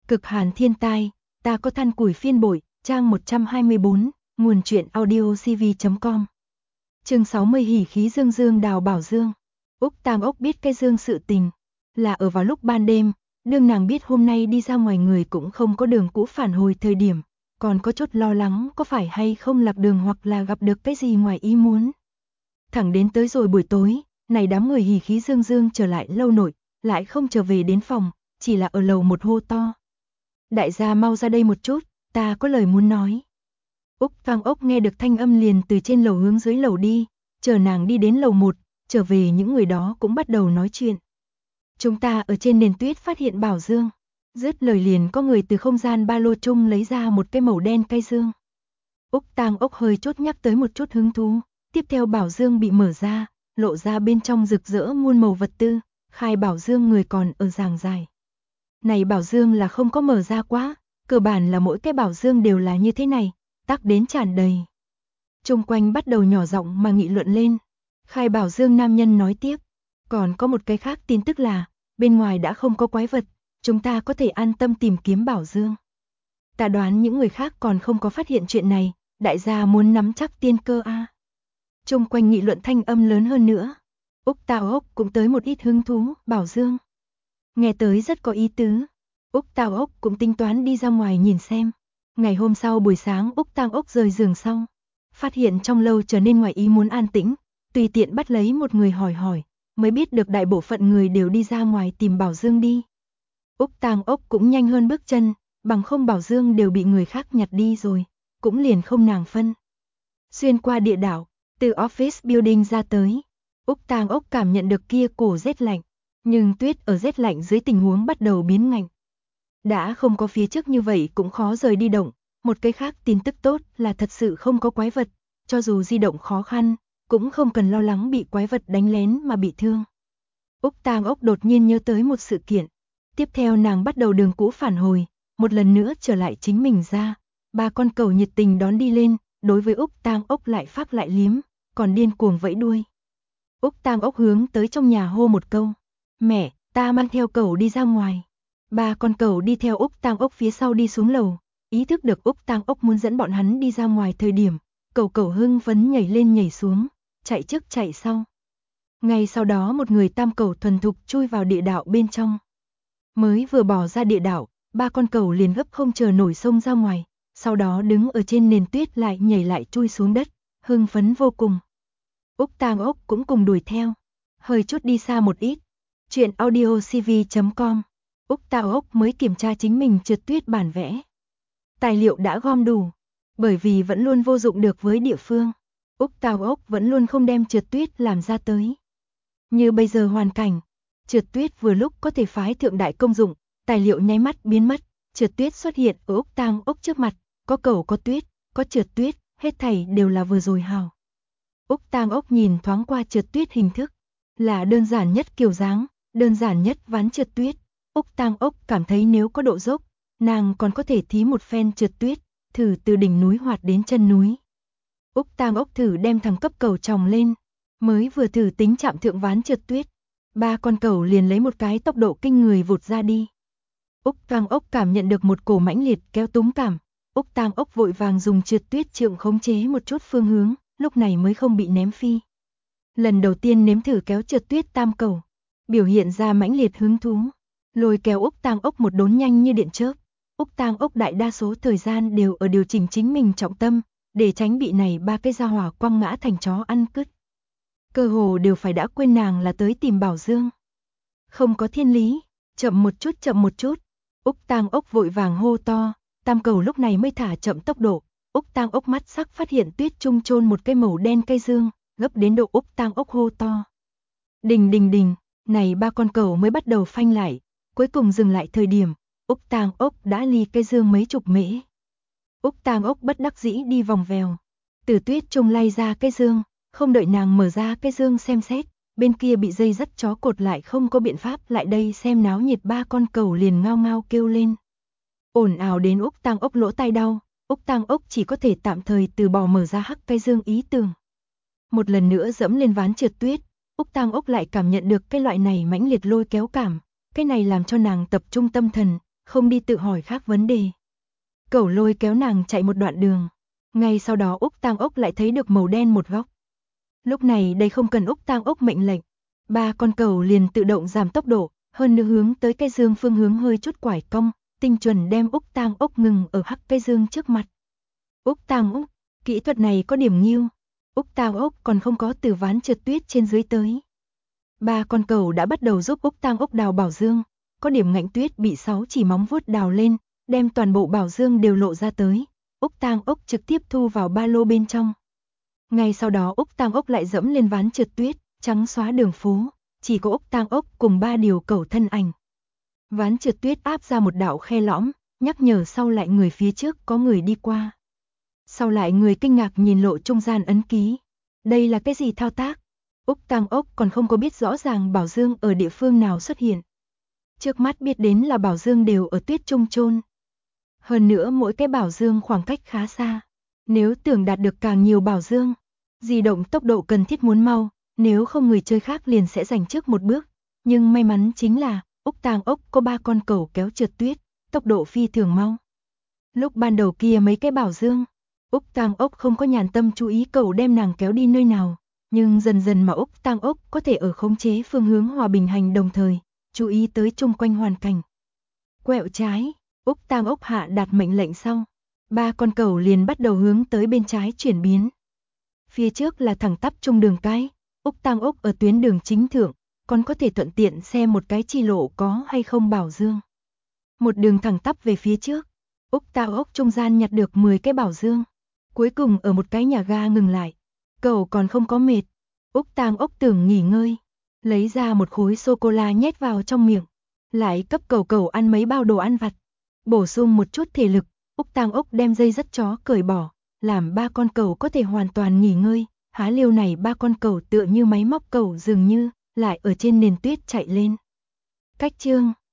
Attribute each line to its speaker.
Speaker 1: Cực hàn thiên tai, ta có than củi phiên bội, trang 124, nguồn truyện audiocv.com. Chương 60 hỉ khí dương dương đào bảo dương. Úc Tang Ốc biết cái dương sự tình, là ở vào lúc ban đêm, đương nàng biết hôm nay đi ra ngoài người cũng không có đường cũ phản hồi thời điểm, còn có chút lo lắng có phải hay không lạc đường hoặc là gặp được cái gì ngoài ý muốn. Thẳng đến tới rồi buổi tối, này đám người hỉ khí dương dương trở lại lâu nội, lại không trở về đến phòng, chỉ là ở lầu một hô to. Đại gia mau ra đây một chút, ta có lời muốn nói. Úc Tang Ốc nghe được thanh âm liền từ trên lầu hướng dưới lầu đi, chờ nàng đi đến lầu 1, trở về những người đó cũng bắt đầu nói chuyện. Chúng ta ở trên nền tuyết phát hiện bảo dương. Dứt lời liền có người từ không gian ba lô chung lấy ra một cái màu đen cây dương. Úc Tang Ốc hơi chốt nhắc tới một chút hứng thú, tiếp theo bảo dương bị mở ra, lộ ra bên trong rực rỡ muôn màu vật tư, khai bảo dương người còn ở giảng dài. Này bảo dương là không có mở ra quá, cơ bản là mỗi cái bảo dương đều là như thế này, tắc đến tràn đầy. Chung quanh bắt đầu nhỏ giọng mà nghị luận lên. Khai bảo dương nam nhân nói tiếp, còn có một cái khác tin tức là, bên ngoài đã không có quái vật, chúng ta có thể an tâm tìm kiếm bảo dương. Ta đoán những người khác còn không có phát hiện chuyện này, đại gia muốn nắm chắc tiên cơ a. Chung quanh nghị luận thanh âm lớn hơn nữa. Úc Tang Ốc cũng tới một ít hứng thú, bảo dương. Nghe tới rất có ý tứ. Úc Tang Ốc cũng tính toán đi ra ngoài nhìn xem. Ngày hôm sau buổi sáng Úc Tang Ốc rời giường xong, phát hiện trong lâu trở nên ngoài ý muốn an tĩnh, tùy tiện bắt lấy một người hỏi, mới biết được đại bộ phận người đều đi ra ngoài tìm bảo dương đi. Úc Tang Ốc cũng nhanh hơn bước chân, bằng không bảo dương đều bị người khác nhặt đi rồi, cũng liền không nàng phân. Xuyên qua địa đảo, từ office building ra tới, Úc Tang Ốc cảm nhận được kia cổ rét lạnh, nhưng tuyết ở rét lạnh dưới tình huống bắt đầu biến ngạnh. Đã không có phía trước như vậy cũng khó rời đi động, một cái khác tin tức tốt là thật sự không có quái vật, cho dù di động khó khăn, cũng không cần lo lắng bị quái vật đánh lén mà bị thương. Úc Tang Ốc đột nhiên nhớ tới một sự kiện, tiếp theo nàng bắt đầu đường cũ phản hồi, một lần nữa trở lại chính mình ra, ba con cẩu nhiệt tình đón đi lên, đối với Úc Tang Ốc lại phát lại liếm, còn điên cuồng vẫy đuôi. Úc Tang Ốc hướng tới trong nhà hô một câu, mẹ, ta mang theo cẩu đi ra ngoài. Ba con cẩu đi theo Úc Tang Ốc phía sau đi xuống lầu, ý thức được Úc Tang Ốc muốn dẫn bọn hắn đi ra ngoài thời điểm, cẩu hưng phấn nhảy lên nhảy xuống, chạy trước chạy sau. Ngay sau đó một người tam cẩu thuần thục chui vào địa đạo bên trong. Mới vừa bỏ ra địa đạo, ba con cẩu liền gấp không chờ nổi xông ra ngoài, sau đó đứng ở trên nền tuyết lại nhảy lại chui xuống đất, hưng phấn vô cùng. Úc Tang Ốc cũng cùng đuổi theo, hơi chút đi xa một ít. Chuyện audiocv.com. Úc Tang Ốc mới kiểm tra chính mình trượt tuyết bản vẽ. Tài liệu đã gom đủ, bởi vì vẫn luôn vô dụng được với địa phương. Úc Tang Ốc vẫn luôn không đem trượt tuyết làm ra tới. Như bây giờ hoàn cảnh, trượt tuyết vừa lúc có thể phái thượng đại công dụng, tài liệu nháy mắt biến mất, trượt tuyết xuất hiện ở Úc Tang Ốc trước mặt, có cẩu có tuyết, có trượt tuyết, hết thảy đều là vừa rồi hào. Úc Tang Ốc nhìn thoáng qua trượt tuyết hình thức, là đơn giản nhất kiểu dáng, đơn giản nhất ván trượt tuyết. Úc Tang Ốc cảm thấy nếu có độ dốc, nàng còn có thể thí một phen trượt tuyết, thử từ đỉnh núi hoạt đến chân núi. Úc Tang Ốc thử đem thằng cấp cẩu tròng lên, mới vừa thử tính chạm thượng ván trượt tuyết, ba con cẩu liền lấy một cái tốc độ kinh người vụt ra đi. Úc Tang Ốc cảm nhận được một cổ mãnh liệt kéo túng cảm, Úc Tang Ốc vội vàng dùng trượt tuyết trượng khống chế một chút phương hướng, lúc này mới không bị ném phi. Lần đầu tiên nếm thử kéo trượt tuyết tam cẩu, biểu hiện ra mãnh liệt hứng thú, lôi kéo Úc Tang Ốc một đốn nhanh như điện chớp. Úc Tang Ốc đại đa số thời gian đều ở điều chỉnh chính mình trọng tâm, để tránh bị này ba cái gia hỏa quăng ngã thành chó ăn cứt. Cơ hồ đều phải đã quên nàng là tới tìm bảo dương. Không có thiên lý, chậm một chút chậm một chút. Úc Tang Ốc vội vàng hô to, tam cẩu lúc này mới thả chậm tốc độ. Úc Tang Ốc mắt sắc phát hiện tuyết trung chôn một cây màu đen cây dương, gấp đến độ Úc Tang Ốc hô to. Đình đình đình, này ba con cẩu mới bắt đầu phanh lại, cuối cùng dừng lại thời điểm, Úc Tang Ốc đã ly cây dương mấy chục mễ. Úc Tang Ốc bất đắc dĩ đi vòng vèo, từ tuyết trung lay ra cây dương, không đợi nàng mở ra cây dương xem xét, bên kia bị dây dắt chó cột lại không có biện pháp lại đây xem náo nhiệt ba con cẩu liền ngao ngao kêu lên. Ồn ào đến Úc Tang Ốc lỗ tai đau, Úc Tang Ốc chỉ có thể tạm thời từ bỏ mở ra hắc cây dương ý tưởng. Một lần nữa dẫm lên ván trượt tuyết, Úc Tang Ốc lại cảm nhận được cái loại này mãnh liệt lôi kéo cảm, cái này làm cho nàng tập trung tâm thần, không đi tự hỏi khác vấn đề. Cẩu lôi kéo nàng chạy một đoạn đường. Ngay sau đó Úc Tang Ốc lại thấy được màu đen một góc. Lúc này đây không cần Úc Tang Ốc mệnh lệnh, ba con cẩu liền tự động giảm tốc độ, hơn nữa hướng tới cái dương phương hướng hơi chút quải cong, tinh chuẩn đem Úc Tang Ốc ngừng ở hắc cái dương trước mặt. Úc Tang Ốc, kỹ thuật này có điểm nghiêu. Úc Tang Ốc còn không có từ ván trượt tuyết trên dưới tới. Ba con cẩu đã bắt đầu giúp Úc Tang Ốc đào bảo dương, có điểm ngạnh tuyết bị 6 chỉ móng vuốt đào lên, đem toàn bộ bảo dương đều lộ ra tới. Úc Tang Ốc trực tiếp thu vào ba lô bên trong. Ngay sau đó Úc Tang Ốc lại dẫm lên ván trượt tuyết, trắng xóa đường phố, chỉ có Úc Tang Ốc cùng ba điều cẩu thân ảnh. Ván trượt tuyết áp ra một đạo khe lõm, nhắc nhở sau lại người phía trước có người đi qua. Sau lại người kinh ngạc nhìn lộ trung gian ấn ký. Đây là cái gì thao tác? Úc Tang Ốc còn không có biết rõ ràng bảo dương ở địa phương nào xuất hiện. Trước mắt biết đến là bảo dương đều ở tuyết trung chôn. Hơn nữa mỗi cái bảo dương khoảng cách khá xa. Nếu tưởng đạt được càng nhiều bảo dương, di động tốc độ cần thiết muốn mau, nếu không người chơi khác liền sẽ giành trước một bước. Nhưng may mắn chính là, Úc Tang Ốc có 3 con cẩu kéo trượt tuyết, tốc độ phi thường mau. Lúc ban đầu kia mấy cái bảo dương, Úc Tang Ốc không có nhàn tâm chú ý cẩu đem nàng kéo đi nơi nào, nhưng dần dần mà Úc Tang Ốc có thể ở khống chế phương hướng hòa bình hành đồng thời, chú ý tới chung quanh hoàn cảnh. Quẹo trái, Úc Tang Ốc hạ đạt mệnh lệnh xong, 3 con cẩu liền bắt đầu hướng tới bên trái chuyển biến. Phía trước là thẳng tắp trung đường cái, Úc Tang Ốc ở tuyến đường chính thượng, còn có thể thuận tiện xem một cái chi lộ có hay không bảo dương. Một đường thẳng tắp về phía trước, Úc Tang Ốc trung gian nhặt được 10 cái bảo dương. Cuối cùng ở một cái nhà ga ngừng lại. Cậu còn không có mệt. Úc Tang Ốc tưởng nghỉ ngơi, lấy ra một khối sô-cô-la nhét vào trong miệng, lại cấp cẩu ăn mấy bao đồ ăn vặt, bổ sung một chút thể lực. Úc Tang Ốc đem dây dắt chó cởi bỏ, làm 3 con cẩu có thể hoàn toàn nghỉ ngơi. Há liêu này 3 con cẩu tựa như máy móc cẩu dường như, lại ở trên nền tuyết chạy lên. Cách chương